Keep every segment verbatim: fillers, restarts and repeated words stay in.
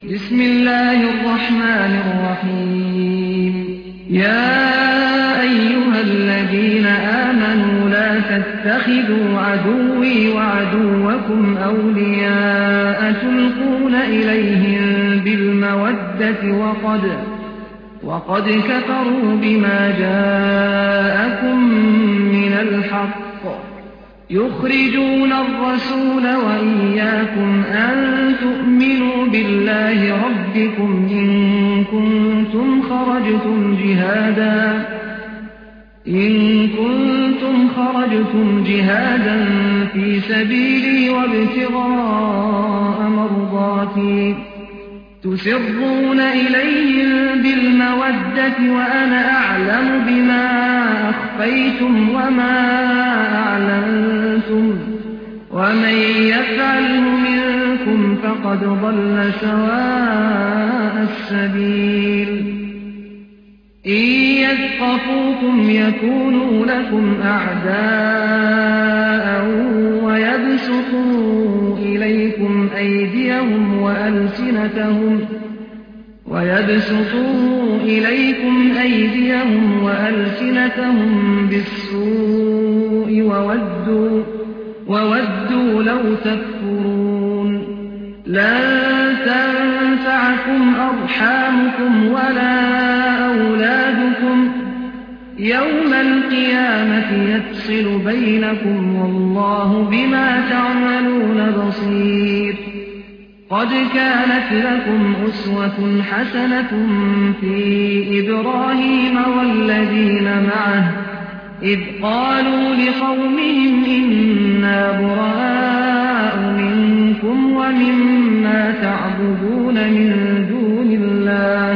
بسم الله الرحمن الرحيم يا أيها الذين آمنوا لا تتخذوا عدوي وعدوكم أولياء تلقون إليهم بالمودة وقد, وقد كفروا بما جاءكم من الحق يخرجون الرسول وإياكم أن تؤمنوا بالله ربكم إن كنتم خرجتم جهادا إن كنتم خرجتم جهادا في سبيلي وابتغاء مرضاتي تسرون إليهم بالمودة وأنا أعلم بما أخفيتم وما أعلنتم ومن يفعله منكم فقد ضل سواء السبيل إن يثقفوكم يكونوا لكم أعداء ويبسطوا إليكم أيديهم وألسنتهم ويبسطوا إليكم أيديهم وألسنتهم بالسوء وودوا, وودوا لو تكفرون لن تنفعكم أرحامكم ولا أولادكم يوم القيامة يفصل بينكم والله بما تعملون بصير قد كانت لكم أسوة حسنة في إبراهيم والذين معه إذ قالوا لقومهم إنا براء منكم ومما تعبدون من دون الله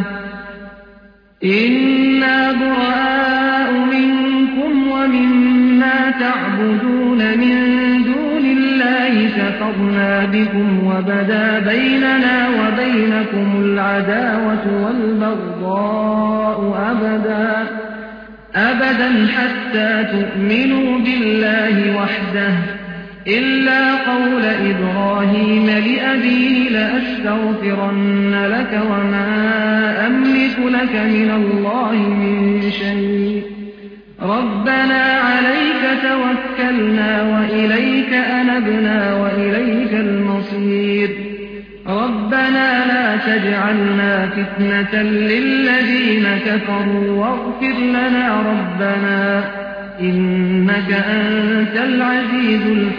إنا براء منكم ومما تعبدون من دون الله كفرنا بكم وبدا بيننا وبينكم العداوة والبغضاء أبدا أبدا حتى تؤمنوا بالله وحده إلا قول إبراهيم لأبيه لأستغفرن لك وما أملك لك من الله من شيء ربنا عليك توكلنا وإليك أنبنا وإليك المصير ربنا لا تجعلنا فتنة للذين كفروا واغفر لنا ربنا إنك أنت العزيز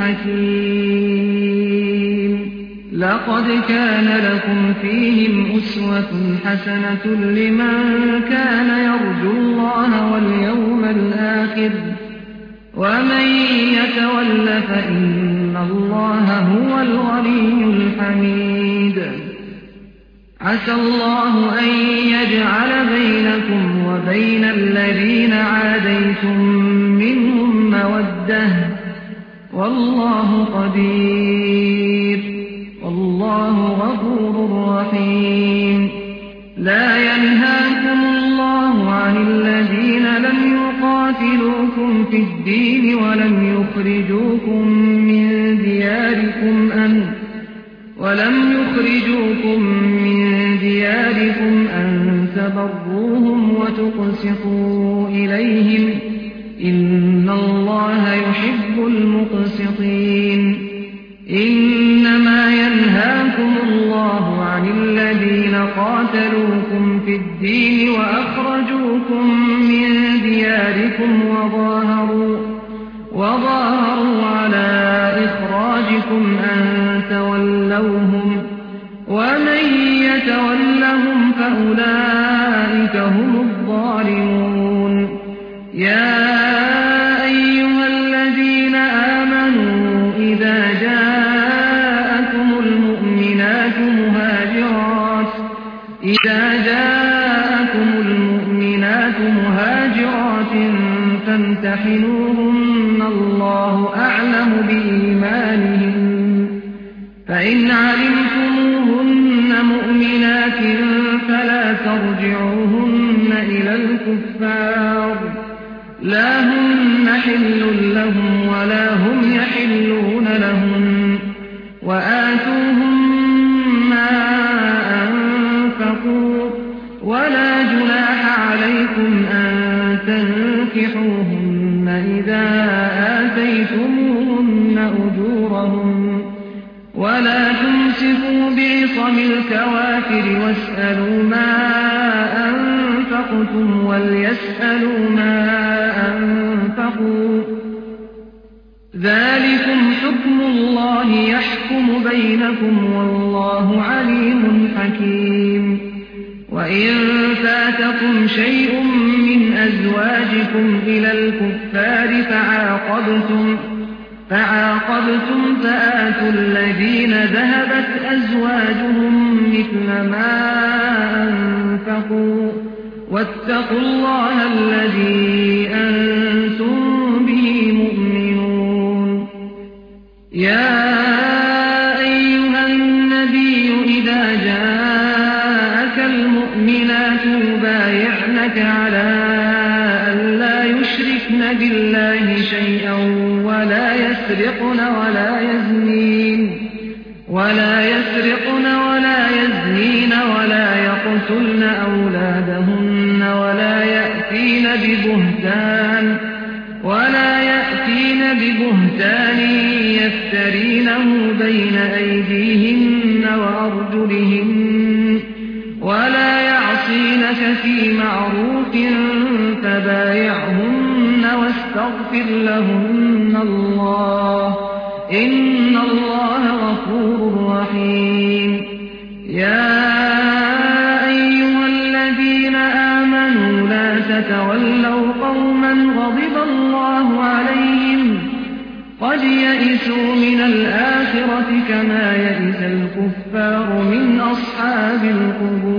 الحكيم لقد كان لكم فيهم أسوة حسنة لمن كان يرجو الله واليوم الآخر ومن يتول فإن الله هو الغني الحميد عسى الله أن يجعل بينكم وبين الذين عاديتم منهم مودة والله قدير والله غفور رحيم لا ينهاكم الله عن الذين لم يقاتلوكم في الدين ولم يخرجوكم من دياركم أن ولم يخرجوكم من دياركم أن تبروهم وتقسطوا إليهم إن الله يحب المقسطين إنما ينهاكم الله عن الذين قاتلوكم في الدين وأخرجوكم من دياركم وظاهروا, وظاهروا على إخراجكم أن تولوهم ومن يتولهم فأولئك هم الظالمون يا أيها الذين آمنوا إذا جاءكم المؤمنات مهاجرات إذا جاءكم المؤمنات مهاجرات فامتحنوهن الله أعلم بإيمانهن فإن علمتموهن مؤمنات فلا ترجعوهن إلى الكفار لا هن حل لهم ولا هم يحلون لهم وآتوهم ما أنفقوا فانكحوهن إذا آتيتموهن أجورهن ولا تمسكوا بعصم الكوافر واسألوا ما أنفقتم وليسألوا ما أنفقوا ذلكم حكم الله يحكم بينكم والله عليم حكيم. وإن فاتكم شيء من أزواجكم إلى الكفار فعاقبتم فعاقبتم فآتوا الذين ذهبت أزواجهم مثل ما أنفقوا واتقوا الله الذي أنتم به مؤمنون. يا أيها النبي إذا جاءك المؤمنات يبايعنك على أن لا يشركن بالله شيئا ولا يسرقن ولا يزنين ولا يسرقن ولا يزنين ولا يقتلن أولادهن ولا يأتين ببهتان ولا يأتين ببهتان يفترينه بين أيديهن وأرجلهن ولا يعصينك في معروف فبايعهن واستغفر لهن الله إن الله غفور رحيم. يا أيها الذين آمنوا لا تتولوا قوما غضب الله عليهم قد يئسوا من الآخرة كما يئس الكفار من أصحاب القبور.